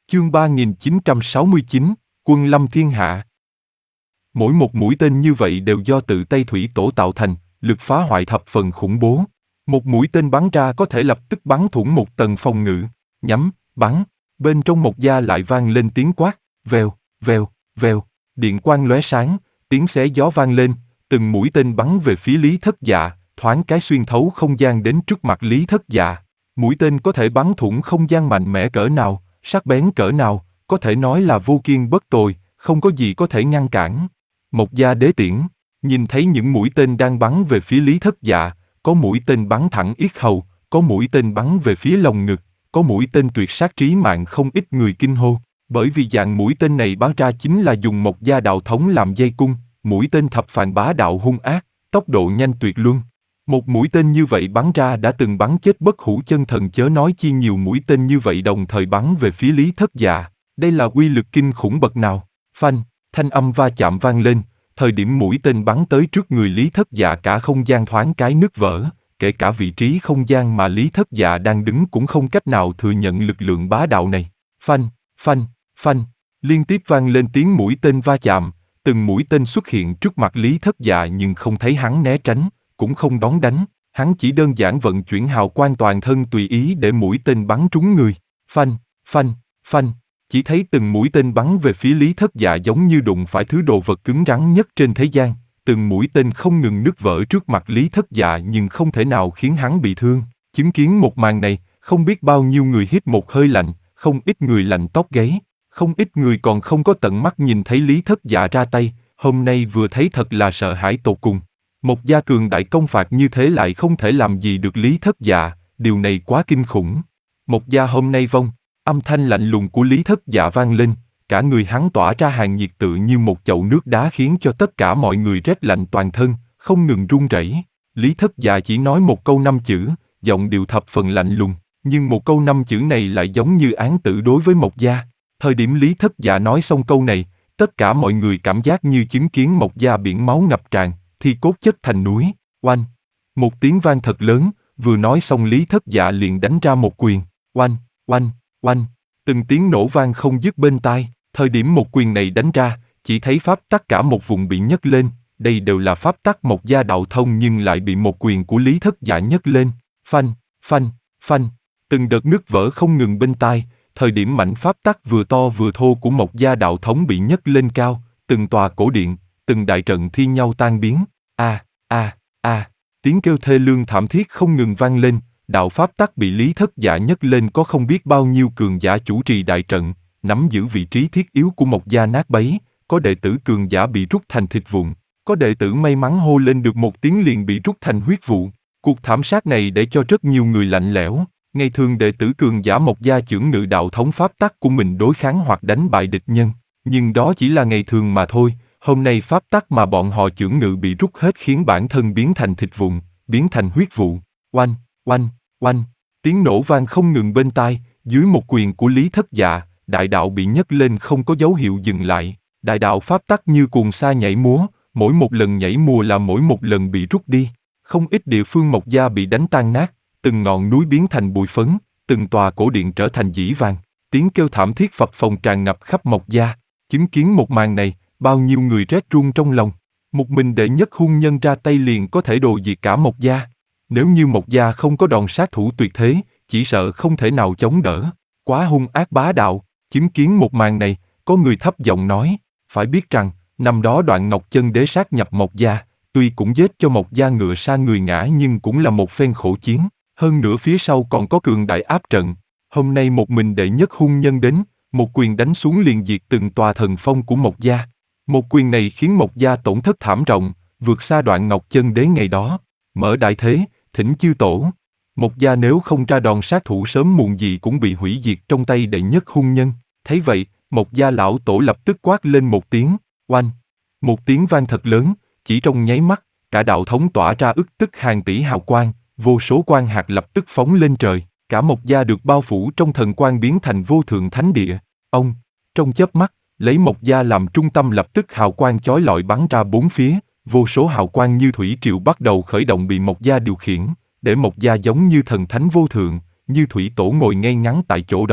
Chương 3969, Quân lâm thiên hạ. Mỗi một mũi tên như vậy đều do tự tay thủy tổ tạo thành, lực phá hoại thập phần khủng bố. Một mũi tên bắn ra có thể lập tức bắn thủng một tầng phòng ngự. Nhắm, bắn. Bên trong Mộc Gia lại vang lên tiếng quát, vèo, vèo, vèo. Điện quang lóe sáng, tiếng xé gió vang lên, từng mũi tên bắn về phía Lý Thất Dạ, thoáng cái xuyên thấu không gian đến trước mặt Lý Thất Dạ. Mũi tên có thể bắn thủng không gian mạnh mẽ cỡ nào, sắc bén cỡ nào, có thể nói là vô kiên bất tồi, không có gì có thể ngăn cản. Mộc Gia đế tiễn, nhìn thấy những mũi tên đang bắn về phía Lý Thất Dạ, có mũi tên bắn thẳng yết hầu, có mũi tên bắn về phía lồng ngực, có mũi tên tuyệt sát trí mạng, không ít người kinh hô, bởi vì dạng mũi tên này bắn ra chính là dùng Mộc Gia đạo thống làm dây cung, mũi tên thập phàn bá đạo hung ác, tốc độ nhanh tuyệt luân. Một mũi tên như vậy bắn ra đã từng bắn chết bất hủ chân thần, chớ nói chi nhiều mũi tên như vậy đồng thời bắn về phía Lý Thất Dạ. Đây là uy lực kinh khủng bậc nào. Phanh, thanh âm va chạm vang lên, thời điểm mũi tên bắn tới trước người Lý Thất Dạ cả không gian thoáng cái nứt vỡ, kể cả vị trí không gian mà Lý Thất Dạ đang đứng cũng không cách nào thừa nhận lực lượng bá đạo này. Phanh, phanh, phanh, liên tiếp vang lên tiếng mũi tên va chạm, từng mũi tên xuất hiện trước mặt Lý Thất Dạ nhưng không thấy hắn né tránh, cũng không đón đánh, hắn chỉ đơn giản vận chuyển hào quang toàn thân tùy ý để mũi tên bắn trúng người. Phanh, phanh, phanh, chỉ thấy từng mũi tên bắn về phía Lý Thất Dạ giống như đụng phải thứ đồ vật cứng rắn nhất trên thế gian, từng mũi tên không ngừng nứt vỡ trước mặt Lý Thất Dạ nhưng không thể nào khiến hắn bị thương. Chứng kiến một màn này, không biết bao nhiêu người hít một hơi lạnh, không ít người lạnh tóc gáy, không ít người còn không có tận mắt nhìn thấy Lý Thất Dạ ra tay, hôm nay vừa thấy thật là sợ hãi tột cùng. Mộc Gia cường đại công phạt như thế lại không thể làm gì được Lý Thất Dạ, điều này quá kinh khủng. Mộc Gia hôm nay vong, âm thanh lạnh lùng của Lý Thất Dạ vang lên, cả người hắn tỏa ra hàng nhiệt tự như một chậu nước đá khiến cho tất cả mọi người rét lạnh toàn thân, không ngừng run rẩy. Lý Thất Dạ chỉ nói một câu 5 chữ, giọng điệu thập phần lạnh lùng, nhưng một câu 5 chữ này lại giống như án tử đối với Mộc Gia. Thời điểm Lý Thất Dạ nói xong câu này, tất cả mọi người cảm giác như chứng kiến Mộc Gia biển máu ngập tràn, thì cốt chất thành núi. Oanh! Một tiếng vang thật lớn, vừa nói xong Lý Thất Dạ liền đánh ra một quyền. Oanh! Oanh! Oanh! Từng tiếng nổ vang không dứt bên tai. Thời điểm một quyền này đánh ra, chỉ thấy pháp tắc cả một vùng bị nhấc lên. Đây đều là pháp tắc Mộc Gia đạo thông nhưng lại bị một quyền của Lý Thất Dạ nhấc lên. Phanh! Phanh! Phanh! Từng đợt nứt vỡ không ngừng bên tai. Thời điểm mảnh pháp tắc vừa to vừa thô của Mộc Gia đạo thống bị nhấc lên cao, từng tòa cổ điện, từng đại trận thi nhau tan biến. Tiếng kêu thê lương thảm thiết không ngừng vang lên, đạo pháp tắc bị Lý Thất Dạ nhấc lên có không biết bao nhiêu cường giả chủ trì đại trận, nắm giữ vị trí thiết yếu của Mộc Gia nát bấy, có đệ tử cường giả bị rút thành thịt vụn, có đệ tử may mắn hô lên được một tiếng liền bị rút thành huyết vụ. Cuộc thảm sát này để cho rất nhiều người lạnh lẽo. Ngày thường đệ tử cường giả Mộc Gia chưởng ngự đạo thống pháp tắc của mình đối kháng hoặc đánh bại địch nhân, nhưng đó chỉ là ngày thường mà thôi. Hôm nay pháp tắc mà bọn họ chưởng ngự bị rút hết khiến bản thân biến thành thịt vụn, biến thành huyết vụ. Oanh, oanh, oanh, tiếng nổ vang không ngừng bên tai, dưới một quyền của Lý Thất Dạ, đại đạo bị nhấc lên không có dấu hiệu dừng lại. Đại đạo pháp tắc như cuồng sa nhảy múa, mỗi một lần nhảy múa là mỗi một lần bị rút đi. Không ít địa phương Mộc Gia bị đánh tan nát, từng ngọn núi biến thành bụi phấn, từng tòa cổ điện trở thành dĩ vàng. Tiếng kêu thảm thiết phập phồng tràn ngập khắp Mộc Gia. Chứng kiến một màn này, bao nhiêu người rét run trong lòng. Một mình đệ nhất hung nhân ra tay liền có thể đồ diệt cả Mộc Gia. Nếu như Mộc Gia không có đòn sát thủ tuyệt thế, chỉ sợ không thể nào chống đỡ. Quá hung ác bá đạo. Chứng kiến một màn này, có người thấp giọng nói, phải biết rằng, năm đó Đoạn Ngọc Chân Đế sát nhập Mộc Gia, tuy cũng giết cho Mộc Gia ngựa sa người ngã nhưng cũng là một phen khổ chiến. Hơn nữa phía sau còn có cường đại áp trận. Hôm nay một mình đệ nhất hung nhân đến, một quyền đánh xuống liền diệt từng tòa thần phong của Mộc Gia. Một quyền này khiến Mộc Gia tổn thất thảm trọng, vượt xa Đoạn Ngọc Chân Đế ngày đó. Mở đại thế, thỉnh chư tổ. Mộc Gia nếu không ra đòn sát thủ sớm muộn gì cũng bị hủy diệt trong tay đệ nhất hung nhân. Thấy vậy, Mộc Gia lão tổ lập tức quát lên một tiếng, oanh. Một tiếng vang thật lớn, chỉ trong nháy mắt, cả đạo thống tỏa ra ức tức hàng tỷ hào quang, vô số quang hạt lập tức phóng lên trời. Cả Mộc Gia được bao phủ trong thần quang biến thành vô thượng thánh địa. Ông, trong chớp mắt, lấy Mộc Gia làm trung tâm lập tức hào quang chói lọi bắn ra bốn phía, vô số hào quang như thủy triều bắt đầu khởi động bị Mộc Gia điều khiển, để Mộc Gia giống như thần thánh vô thượng, như thủy tổ ngồi ngay ngắn tại chỗ đó,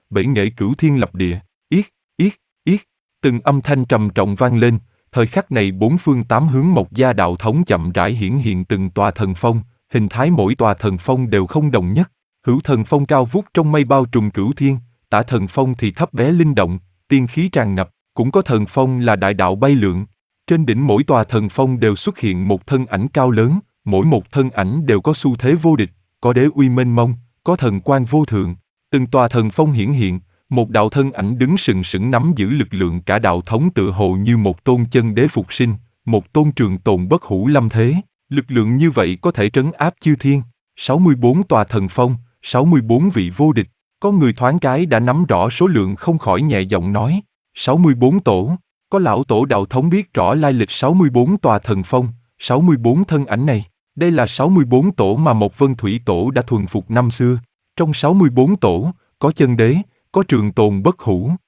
bể nghệ cửu thiên lập địa. Yết, yết, yết. Từng âm thanh trầm trọng vang lên, thời khắc này bốn phương tám hướng Mộc Gia đạo thống chậm rãi hiển hiện từng tòa thần phong, hình thái mỗi tòa thần phong đều không đồng nhất. Hữu thần phong cao vút trong mây bao trùm cửu thiên, tả thần phong thì thấp bé linh động, tiên khí tràn ngập, cũng có thần phong là đại đạo bay lượn. Trên đỉnh mỗi tòa thần phong đều xuất hiện một thân ảnh cao lớn, mỗi một thân ảnh đều có xu thế vô địch, có đế uy mênh mông, có thần quang vô thượng. Từng tòa thần phong hiển hiện, một đạo thân ảnh đứng sừng sững nắm giữ lực lượng cả đạo thống tựa hồ như một tôn chân đế phục sinh, một tôn trường tồn bất hủ lâm thế. Lực lượng như vậy có thể trấn áp chư thiên. 64 tòa thần phong, 64 vị vô địch. Có người thoáng cái đã nắm rõ số lượng không khỏi nhẹ giọng nói. 64 tổ. Có lão tổ đạo thống biết rõ lai lịch 64 tòa thần phong, 64 thân ảnh này. Đây là 64 tổ mà một Vân Thủy Tổ đã thuần phục năm xưa. Trong 64 tổ, có chân đế, có trường tồn bất hủ,